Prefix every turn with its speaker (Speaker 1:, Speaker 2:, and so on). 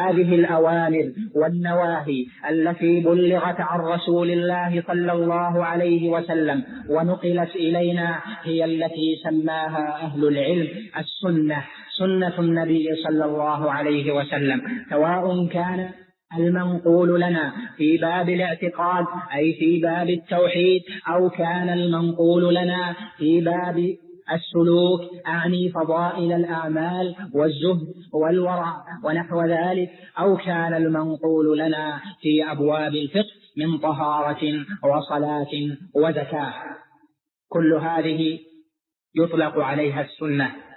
Speaker 1: هذه الأوامر والنواهي التي بلغت عن رسول الله صلى الله عليه وسلم ونقلت إلينا هي التي سماها أهل العلم السنة، سنة النبي صلى الله عليه وسلم، سواء كان المنقول لنا في باب الاعتقاد أي في باب التوحيد، أو كان المنقول لنا في باب السلوك أعني فضائل الأعمال والزهد والورع ونحو ذلك، أو كان المنقول لنا في أبواب الفقه من طهارة وصلاة وزكاة. كل هذه يطلق عليها السنة.